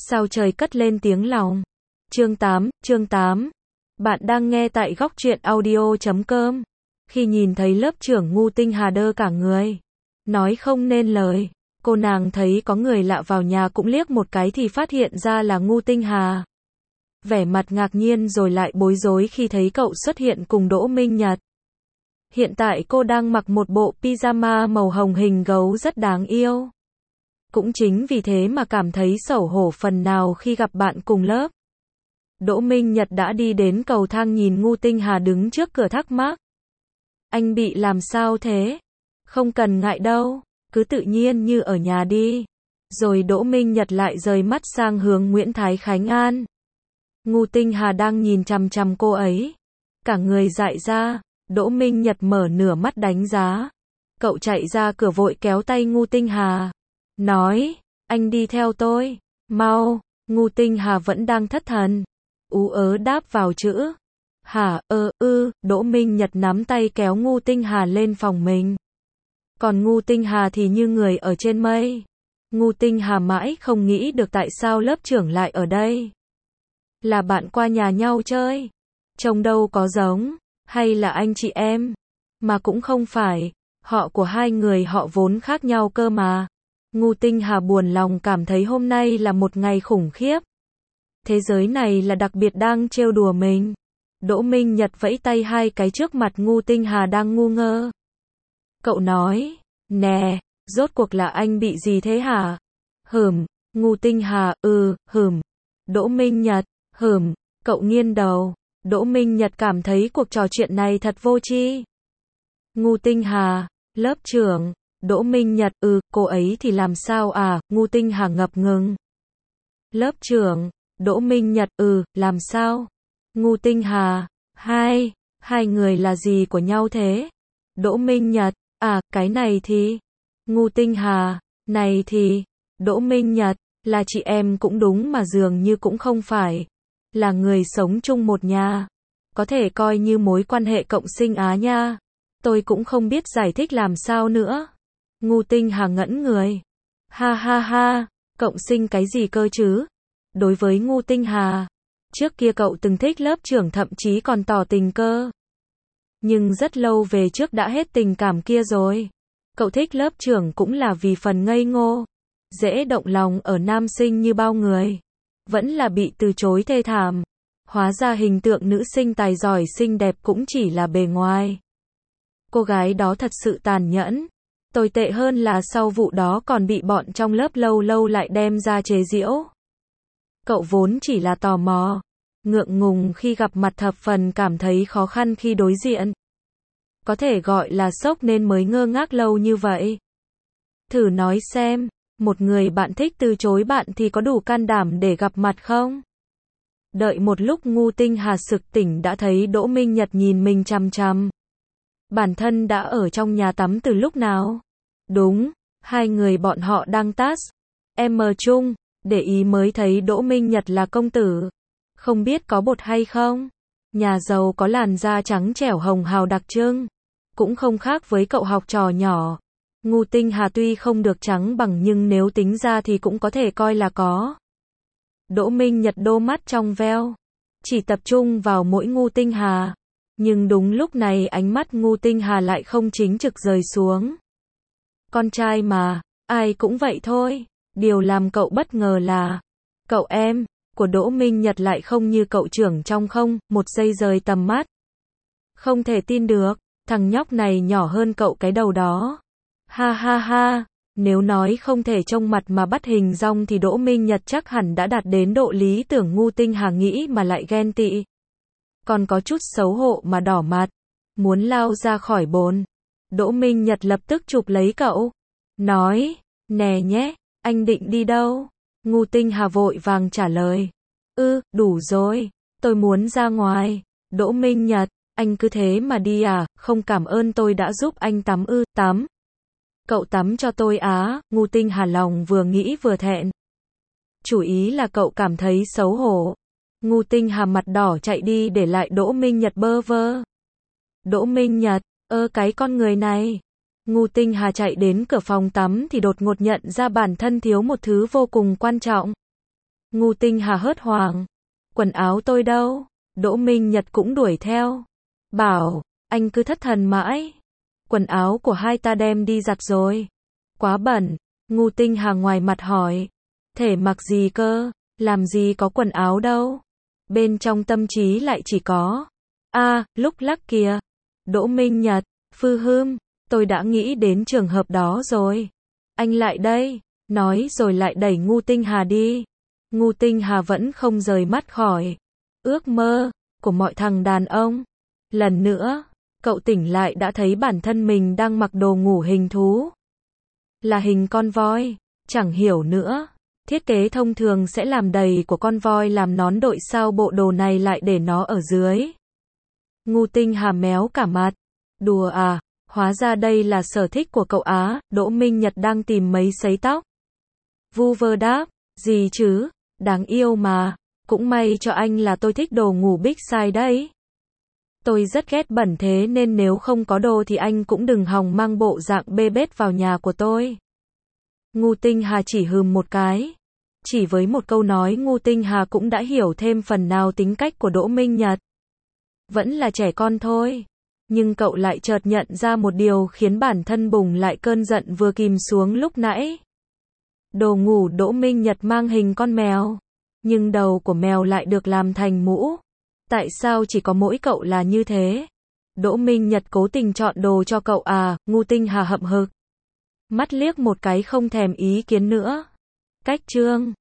Sao trời cất lên tiếng lòng. Chương 8. Bạn đang nghe tại góc truyện audio.com. Khi nhìn thấy lớp trưởng Ngu Tinh Hà đơ cả người, nói không nên lời. Cô nàng thấy có người lạ vào nhà cũng liếc một cái thì phát hiện ra là Ngu Tinh Hà. Vẻ mặt ngạc nhiên rồi lại bối rối khi thấy cậu xuất hiện cùng Đỗ Minh Nhật. Hiện tại cô đang mặc một bộ pyjama màu hồng hình gấu rất đáng yêu. Cũng chính vì thế mà cảm thấy xấu hổ phần nào khi gặp bạn cùng lớp. Đỗ Minh Nhật đã đi đến cầu thang nhìn Ngu Tinh Hà đứng trước cửa thắc mắc. Anh bị làm sao thế? Không cần ngại đâu, cứ tự nhiên như ở nhà đi. Rồi Đỗ Minh Nhật lại rời mắt sang hướng Nguyễn Thái Khánh An. Ngu Tinh Hà đang nhìn chằm chằm cô ấy. Cả người dại ra, Đỗ Minh Nhật mở nửa mắt đánh giá. Cậu chạy ra cửa vội kéo tay Ngu Tinh Hà. Nói, anh đi theo tôi, mau. Ngu Tinh Hà vẫn đang thất thần. Ú ớ đáp vào chữ. Hả, Đỗ Minh Nhật nắm tay kéo Ngu Tinh Hà lên phòng mình. Còn Ngu Tinh Hà thì như người ở trên mây. Ngu Tinh Hà mãi không nghĩ được tại sao lớp trưởng lại ở đây. Là bạn qua nhà nhau chơi. Trông đâu có giống. Hay là anh chị em. Mà cũng không phải. Họ của hai người họ vốn khác nhau cơ mà. Ngu Tinh Hà buồn lòng cảm thấy hôm nay là một ngày khủng khiếp. Thế giới này là đặc biệt đang trêu đùa mình. Đỗ Minh Nhật vẫy tay hai cái trước mặt Ngu Tinh Hà đang ngu ngơ. Cậu nói, nè, rốt cuộc là anh bị gì thế hả? Ngu Tinh Hà, Đỗ Minh Nhật, cậu nghiêng đầu. Đỗ Minh Nhật cảm thấy cuộc trò chuyện này thật vô tri. Ngu Tinh Hà, lớp trưởng. Đỗ Minh Nhật, cô ấy thì làm sao à? Ngu Tinh Hà ngập ngừng. Lớp trưởng. Đỗ Minh Nhật, làm sao? Ngu Tinh Hà, hai người là gì của nhau thế? Đỗ Minh Nhật, cái này thì. Ngu Tinh Hà, này thì. Đỗ Minh Nhật, là chị em cũng đúng mà dường như cũng không phải. Là người sống chung một nhà. Có thể coi như mối quan hệ cộng sinh á nha. Tôi cũng không biết giải thích làm sao nữa. Ngu Tinh Hà ngẩn người. Ha, cộng sinh cái gì cơ chứ? Đối với Ngu Tinh Hà, trước kia cậu từng thích lớp trưởng thậm chí còn tỏ tình cơ. Nhưng rất lâu về trước đã hết tình cảm kia rồi. Cậu thích lớp trưởng cũng là vì phần ngây ngô, dễ động lòng ở nam sinh như bao người. Vẫn là bị từ chối thê thảm. Hóa ra hình tượng nữ sinh tài giỏi xinh đẹp cũng chỉ là bề ngoài. Cô gái đó thật sự tàn nhẫn. Tồi tệ hơn là sau vụ đó còn bị bọn trong lớp lâu lâu lại đem ra chế giễu. Cậu vốn chỉ là tò mò, ngượng ngùng khi gặp mặt thập phần cảm thấy khó khăn khi đối diện. Có thể gọi là sốc nên mới ngơ ngác lâu như vậy. Thử nói xem, một người bạn thích từ chối bạn thì có đủ can đảm để gặp mặt không? Đợi một lúc Ngu Tinh Hà sực tỉnh đã thấy Đỗ Minh Nhật nhìn mình chằm chằm. Bản thân đã ở trong nhà tắm từ lúc nào? Đúng, hai người bọn họ đang chung. Để ý mới thấy Đỗ Minh Nhật là công tử. Không biết có bột hay không? Nhà giàu có làn da trắng trẻo hồng hào đặc trưng. Cũng không khác với cậu học trò nhỏ. Ngu Tinh Hà tuy không được trắng bằng nhưng nếu tính ra thì cũng có thể coi là có. Đỗ Minh Nhật đôi mắt trong veo. Chỉ tập trung vào mỗi Ngu Tinh Hà. Nhưng đúng lúc này ánh mắt Ngu Tinh Hà lại không chính trực rời xuống. Con trai mà, ai cũng vậy thôi. Điều làm cậu bất ngờ là, cậu em của Đỗ Minh Nhật lại không như cậu trưởng trong không, một giây rời tầm mắt. Không thể tin được, thằng nhóc này nhỏ hơn cậu cái đầu đó. Ha, nếu nói không thể trông mặt mà bắt hình dong thì Đỗ Minh Nhật chắc hẳn đã đạt đến độ lý tưởng Ngu Tinh Hà nghĩ mà lại ghen tị. Còn có chút xấu hổ mà đỏ mặt, muốn lao ra khỏi bồn. Đỗ Minh Nhật lập tức chụp lấy cậu, nói, nè nhé. Anh định đi đâu? Ngu Tinh Hà vội vàng trả lời. Đủ rồi. Tôi muốn ra ngoài. Đỗ Minh Nhật, anh cứ thế mà đi à? Không cảm ơn tôi đã giúp anh tắm tắm. Cậu tắm cho tôi á? Ngu Tinh Hà lòng vừa nghĩ vừa thẹn. Chủ ý là cậu cảm thấy xấu hổ. Ngu Tinh Hà mặt đỏ chạy đi để lại Đỗ Minh Nhật bơ vơ. Đỗ Minh Nhật, cái con người này. Ngu Tinh Hà chạy đến cửa phòng tắm thì đột ngột nhận ra bản thân thiếu một thứ vô cùng quan trọng. Ngu Tinh Hà hốt hoảng. Quần áo tôi đâu? Đỗ Minh Nhật cũng đuổi theo. Bảo, anh cứ thất thần mãi. Quần áo của hai ta đem đi giặt rồi. Quá bẩn. Ngu Tinh Hà ngoài mặt hỏi. Thể mặc gì cơ? Làm gì có quần áo đâu? Bên trong tâm trí lại chỉ có. Lúc lắc kìa. Đỗ Minh Nhật, tôi đã nghĩ đến trường hợp đó rồi. Anh lại đây. Nói rồi lại đẩy Ngu Tinh Hà đi. Ngu Tinh Hà vẫn không rời mắt khỏi. Ước mơ của mọi thằng đàn ông. Lần nữa, cậu tỉnh lại đã thấy bản thân mình đang mặc đồ ngủ hình thú. Là hình con voi. Chẳng hiểu nữa. Thiết kế thông thường sẽ làm đầy của con voi làm nón đội, sao bộ đồ này lại để nó ở dưới. Ngu Tinh Hà méo cả mặt. Đùa à, hóa ra đây là sở thích của cậu á. Đỗ Minh Nhật đang tìm mấy sấy tóc. Vu vơ đáp, gì chứ, đáng yêu mà, cũng may cho anh là tôi thích đồ ngủ big size đấy. Tôi rất ghét bẩn thế nên nếu không có đồ thì anh cũng đừng hòng mang bộ dạng bê bết vào nhà của tôi. Ngu Tinh Hà chỉ hừm một cái. Chỉ với một câu nói Ngu Tinh Hà cũng đã hiểu thêm phần nào tính cách của Đỗ Minh Nhật. Vẫn là trẻ con thôi. Nhưng cậu lại chợt nhận ra một điều khiến bản thân bùng lại cơn giận vừa kìm xuống lúc nãy. Đồ ngủ Đỗ Minh Nhật mang hình con mèo. Nhưng đầu của mèo lại được làm thành mũ. Tại sao chỉ có mỗi cậu là như thế? Đỗ Minh Nhật cố tình chọn đồ cho cậu à? Ngu Tinh Hà hậm hực. Mắt liếc một cái không thèm ý kiến nữa. Cách chương